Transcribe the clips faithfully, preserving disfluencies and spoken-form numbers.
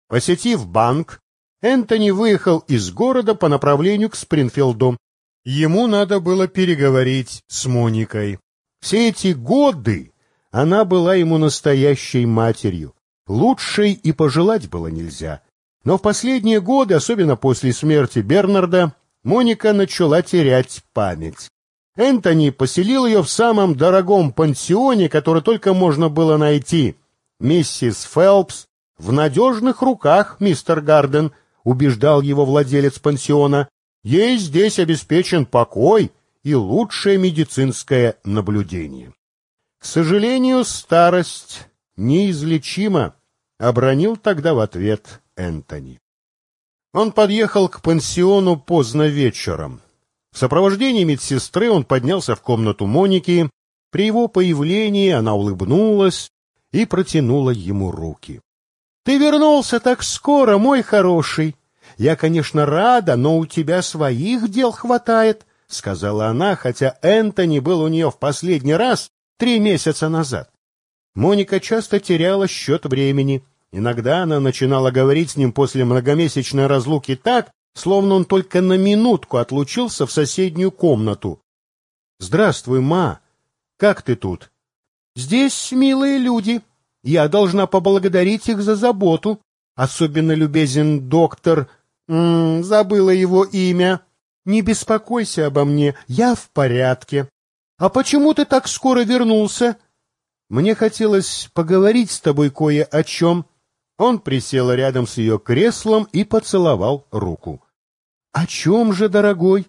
Посетив банк, Энтони выехал из города по направлению к Спрингфилду. Ему надо было переговорить с Моникой. Все эти годы она была ему настоящей матерью. Лучшей и пожелать было нельзя. Но в последние годы, особенно после смерти Бернарда, Моника начала терять память. Энтони поселил ее в самом дорогом пансионе, который только можно было найти. «Миссис Фелпс в надежных руках, мистер Гарден», убеждал его владелец пансиона. «Ей здесь обеспечен покой и лучшее медицинское наблюдение». «К сожалению, старость неизлечима», — обронил тогда в ответ Энтони. Он подъехал к пансиону поздно вечером. В сопровождении медсестры он поднялся в комнату Моники. При его появлении она улыбнулась и протянула ему руки. «Ты вернулся так скоро, мой хороший. Я, конечно, рада, но у тебя своих дел хватает», — сказала она, хотя Энтони был у нее в последний раз три месяца назад. Моника часто теряла счет времени. Иногда она начинала говорить с ним после многомесячной разлуки так, словно он только на минутку отлучился в соседнюю комнату. «Здравствуй, ма. Как ты тут?» «Здесь милые люди. Я должна поблагодарить их за заботу. Особенно любезен доктор... М -м, забыла его имя. Не беспокойся обо мне, я в порядке. А почему ты так скоро вернулся?» «Мне хотелось поговорить с тобой кое о чем». Он присел рядом с ее креслом и поцеловал руку. «О чем же, дорогой?»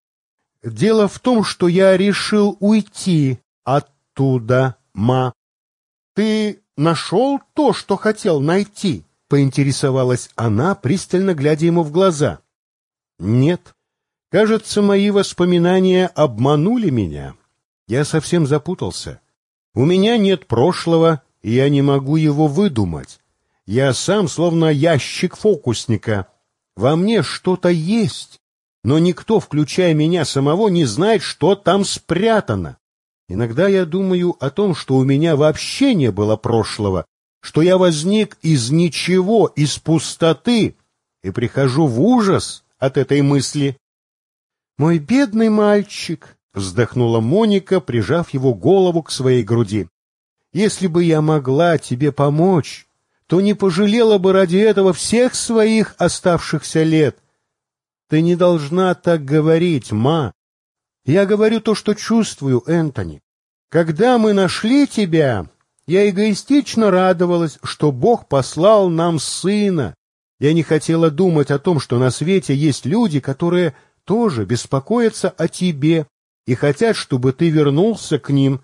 «Дело в том, что я решил уйти оттуда, ма». «Ты нашел то, что хотел найти?» — поинтересовалась она, пристально глядя ему в глаза. «Нет. Кажется, мои воспоминания обманули меня. Я совсем запутался. У меня нет прошлого, и я не могу его выдумать. Я сам словно ящик фокусника. Во мне что-то есть, но никто, включая меня самого, не знает, что там спрятано. Иногда я думаю о том, что у меня вообще не было прошлого, что я возник из ничего, из пустоты, и прихожу в ужас от этой мысли». «Мой бедный мальчик», — вздохнула Моника, прижав его голову к своей груди. «Если бы я могла тебе помочь, то не пожалела бы ради этого всех своих оставшихся лет. Ты не должна так говорить, ма. Я говорю то, что чувствую, Энтони. Когда мы нашли тебя, я эгоистично радовалась, что Бог послал нам сына. Я не хотела думать о том, что на свете есть люди, которые тоже беспокоятся о тебе и хотят, чтобы ты вернулся к ним.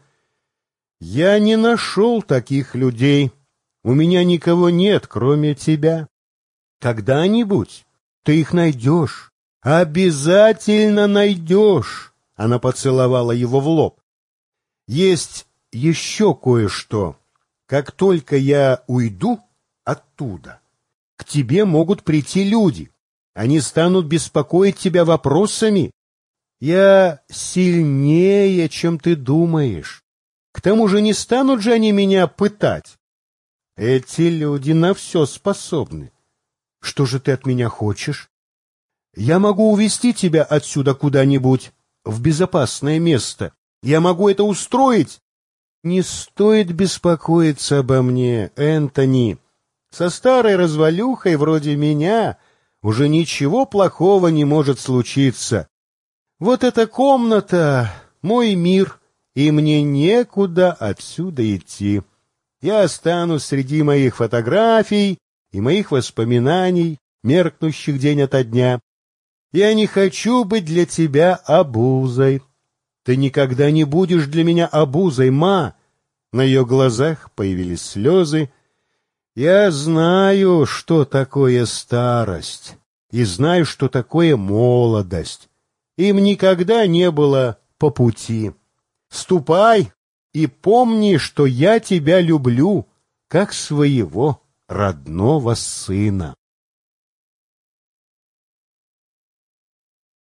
Я не нашел таких людей. У меня никого нет, кроме тебя. Когда-нибудь ты их найдешь. Обязательно найдешь». Она поцеловала его в лоб. «Есть еще кое-что. Как только я уйду оттуда, к тебе могут прийти люди. Они станут беспокоить тебя вопросами. Я сильнее, чем ты думаешь. К тому же не станут же они меня пытать. Эти люди на все способны. Что же ты от меня хочешь? Я могу увезти тебя отсюда куда-нибудь, в безопасное место. Я могу это устроить. Не стоит беспокоиться обо мне, Энтони. Со старой развалюхой вроде меня уже ничего плохого не может случиться. Вот эта комната — мой мир, и мне некуда отсюда идти. Я останусь среди моих фотографий и моих воспоминаний, меркнущих день ото дня. Я не хочу быть для тебя обузой. Ты никогда не будешь для меня обузой, ма». На ее глазах появились слезы. «Я знаю, что такое старость, и знаю, что такое молодость. Им никогда не было по пути. Ступай и помни, что я тебя люблю, как своего родного сына».